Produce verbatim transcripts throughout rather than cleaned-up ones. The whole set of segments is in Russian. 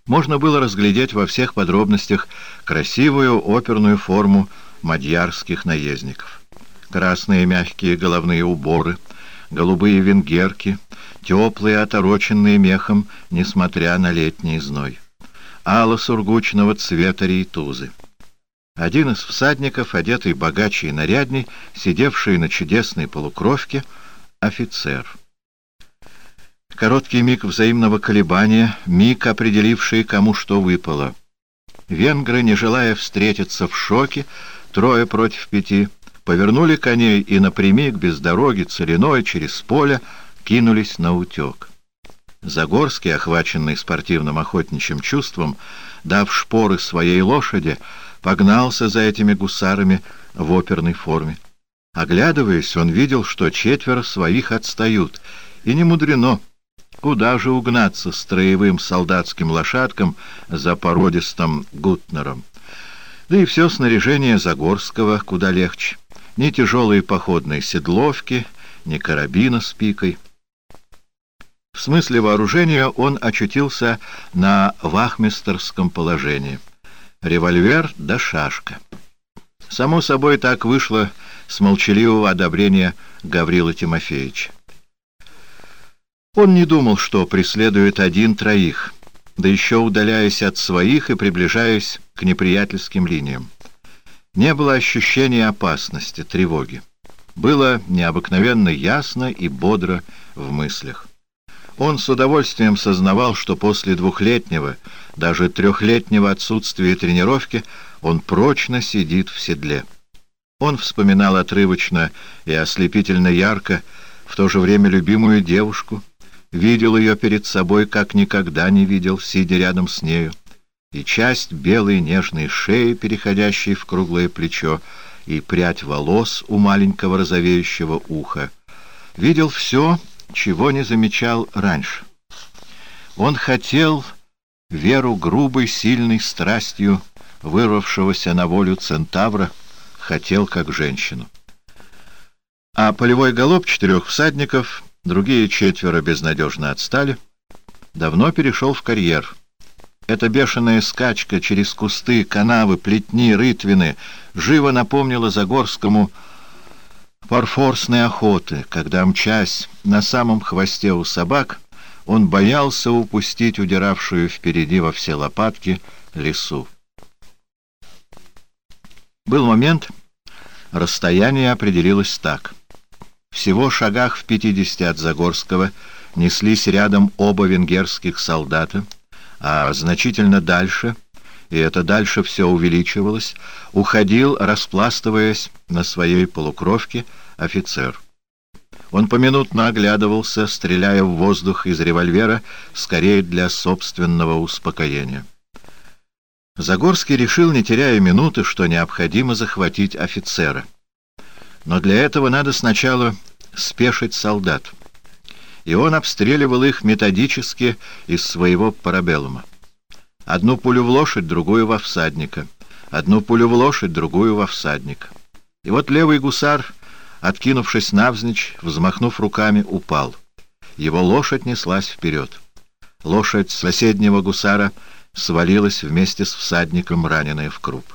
можно было разглядеть во всех подробностях красивую оперную форму мадьярских наездников. Красные мягкие головные уборы, голубые венгерки, теплые, отороченные мехом, несмотря на летний зной. Ало-сургучного цвета рейтузы. Один из всадников, одетый богаче и нарядней, сидевший на чудесной полукровке, офицер. Короткий миг взаимного колебания, миг, определивший, кому что выпало. Венгры, не желая встретиться в шоке, трое против пяти, повернули коней и напрямик, без дороги, целиной, через поле, кинулись на утек. Загорский, охваченный спортивным охотничьим чувством, дав шпоры своей лошади, погнался за этими гусарами в оперной форме. Оглядываясь, он видел, что четверо своих отстают, и не мудрено. Куда же угнаться строевым солдатским лошадкам за породистым Гутнером? Да и все снаряжение Загорского куда легче. Ни тяжелые походные седловки, ни карабина с пикой. В смысле вооружения он очутился на вахмистерском положении. Револьвер да шашка. Само собой так вышло с молчаливого одобрения Гаврила Тимофеевича. Он не думал, что преследует один троих, да еще удаляясь от своих и приближаясь к неприятельским линиям. Не было ощущения опасности, тревоги. Было необыкновенно ясно и бодро в мыслях. Он с удовольствием сознавал, что после двухлетнего, даже трехлетнего отсутствия тренировки он прочно сидит в седле. Он вспоминал отрывочно и ослепительно ярко в то же время любимую девушку, видел ее перед собой, как никогда не видел, сидя рядом с нею, и часть белой нежной шеи, переходящей в круглое плечо, и прядь волос у маленького розовеющего уха. Видел все, чего не замечал раньше. Он хотел веру грубой, сильной страстью вырвавшегося на волю центавра, хотел как женщину. А полевой галоп четырех всадников, другие четверо безнадежно отстали, давно перешел в карьер. Эта бешеная скачка через кусты, канавы, плетни, рытвины живо напомнила Загорскому парфорсной охоты, когда, мчась на самом хвосте у собак, он боялся упустить удиравшую впереди во все лопатки лису. Был момент, расстояние определилось так. Всего шагах в пятидесяти от Загорского неслись рядом оба венгерских солдата, а значительно дальше, и это дальше все увеличивалось, уходил, распластываясь на своей полукровке, офицер. Он поминутно оглядывался, стреляя в воздух из револьвера, скорее для собственного успокоения. Загорский решил, не теряя минуты, что необходимо захватить офицера. Но для этого надо сначала спешить солдат. И он обстреливал их методически из своего парабеллума. Одну пулю в лошадь, другую во всадника. Одну пулю в лошадь, другую во всадника. И вот левый гусар, откинувшись навзничь, взмахнув руками, упал. Его лошадь неслась вперед. Лошадь соседнего гусара свалилась вместе с всадником, раненая в круп.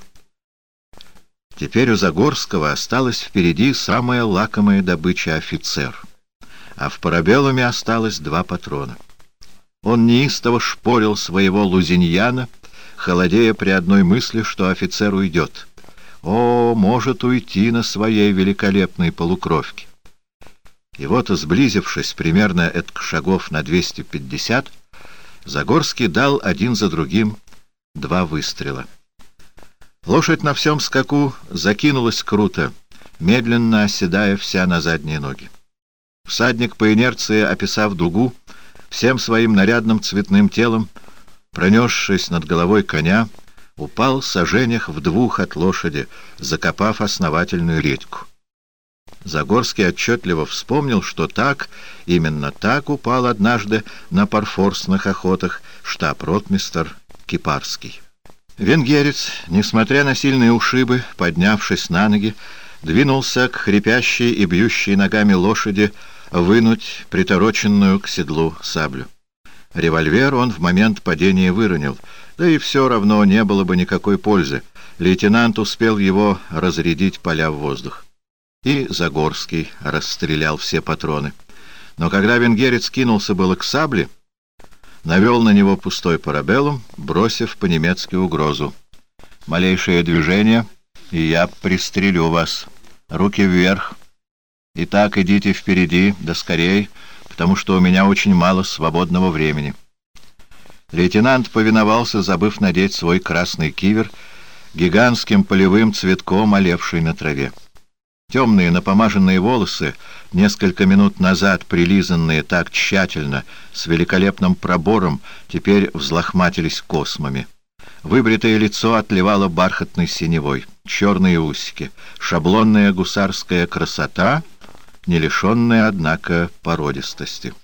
Теперь у Загорского осталась впереди самая лакомая добыча — офицер, а в парабеллуме осталось два патрона. Он неистово шпорил своего лузиньяна, холодея при одной мысли, что офицер уйдет. О, может уйти на своей великолепной полукровке. И вот, сблизившись примерно этак шагов на двести пятьдесят, Загорский дал один за другим два выстрела. Лошадь на всем скаку закинулась круто, медленно оседая вся на задние ноги. Всадник, по инерции описав дугу, всем своим нарядным цветным телом, пронесшись над головой коня, упал в саженях в двух от лошади, закопав основательную редьку. Загорский отчетливо вспомнил, что так, именно так упал однажды на парфорсных охотах штаб-ротмистр Кипарский. Венгерец, несмотря на сильные ушибы, поднявшись на ноги, двинулся к хрипящей и бьющей ногами лошади вынуть притороченную к седлу саблю. Револьвер он в момент падения выронил, да и все равно не было бы никакой пользы. Лейтенант успел его разрядить, поля в воздух. И Загорский расстрелял все патроны. Но когда венгерец кинулся было к сабле, навел на него пустой парабеллум, бросив по-немецки угрозу: «Малейшее движение, и я пристрелю вас. Руки вверх. Итак, идите впереди, да скорей, потому что у меня очень мало свободного времени». Лейтенант повиновался, забыв надеть свой красный кивер, гигантским полевым цветком, олевший на траве. Темные напомаженные волосы, несколько минут назад прилизанные так тщательно, с великолепным пробором, теперь взлохматились космами. Выбритое лицо отливало бархатной синевой, черные усики, шаблонная гусарская красота, не лишенная, однако, породистости.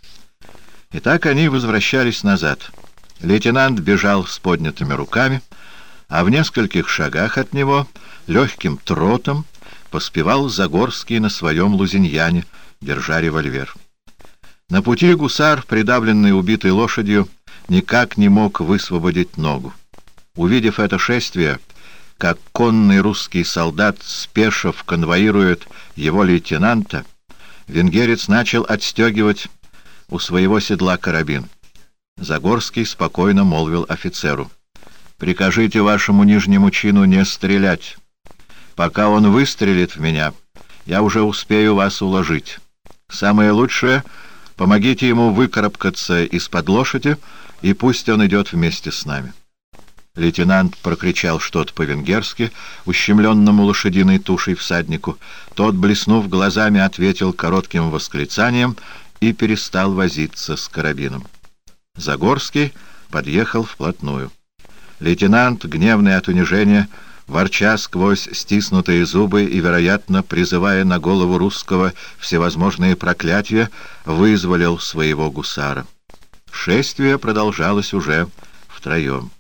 И так они возвращались назад. Лейтенант бежал с поднятыми руками, а в нескольких шагах от него легким тротом поспевал Загорский на своем лузиньяне, держа револьвер. На пути гусар, придавленный убитой лошадью, никак не мог высвободить ногу. Увидев это шествие, как конный русский солдат, спешив, конвоирует его лейтенанта, венгерец начал отстегивать у своего седла карабин. Загорский спокойно молвил офицеру: «Прикажите вашему нижнему чину не стрелять. Пока он выстрелит в меня, я уже успею вас уложить. Самое лучшее — помогите ему выкарабкаться из-под лошади, и пусть он идет вместе с нами». Лейтенант прокричал что-то по-венгерски ущемленному лошадиной тушей всаднику. Тот, блеснув глазами, ответил коротким восклицанием и перестал возиться с карабином. Загорский подъехал вплотную. Лейтенант, гневный от унижения, ворча сквозь стиснутые зубы и, вероятно, призывая на голову русского всевозможные проклятия, вызволил своего гусара. Шествие продолжалось уже втроем.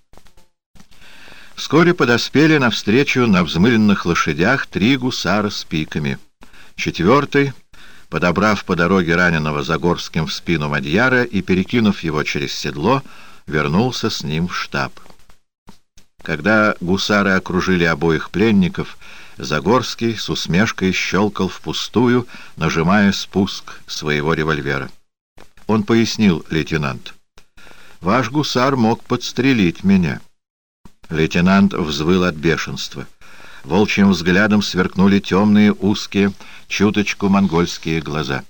Вскоре подоспели навстречу на взмыленных лошадях три гусара с пиками. Четвертый, подобрав по дороге раненого Загорским в спину мадьяра и перекинув его через седло, вернулся с ним в штаб. Когда гусары окружили обоих пленников, Загорский с усмешкой щелкал впустую, нажимая спуск своего револьвера. Он пояснил лейтенанту: «Ваш гусар мог подстрелить меня». Лейтенант взвыл от бешенства. Волчьим взглядом сверкнули темные, узкие, чуточку монгольские глаза.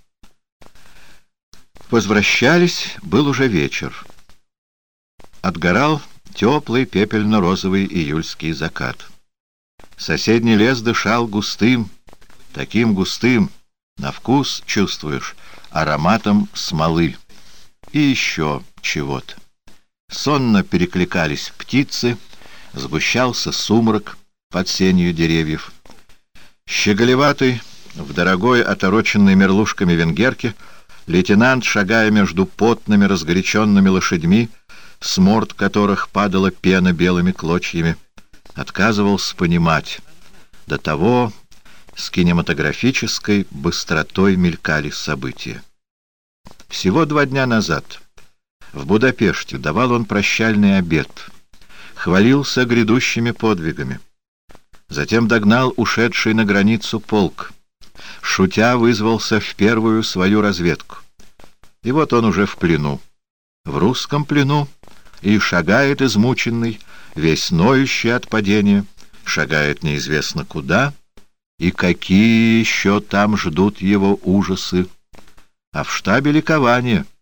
Возвращались, был уже вечер. Отгорал теплый пепельно-розовый июльский закат. Соседний лес дышал густым, таким густым, на вкус чувствуешь, ароматом смолы и еще чего-то. Сонно перекликались птицы, сгущался сумрак под сенью деревьев. Щеголеватый, в дорогой, отороченной мерлушками венгерке, лейтенант, шагая между потными, разгоряченными лошадьми, с морд которых падала пена белыми клочьями, отказывался понимать. До того с кинематографической быстротой мелькали события. Всего два дня назад в Будапеште давал он прощальный обед, хвалился грядущими подвигами. Затем догнал ушедший на границу полк, шутя вызвался в первую свою разведку. И вот он уже в плену, в русском плену, и шагает измученный, весь ноющий от падения, шагает неизвестно куда, и какие еще там ждут его ужасы. А в штабе ликование —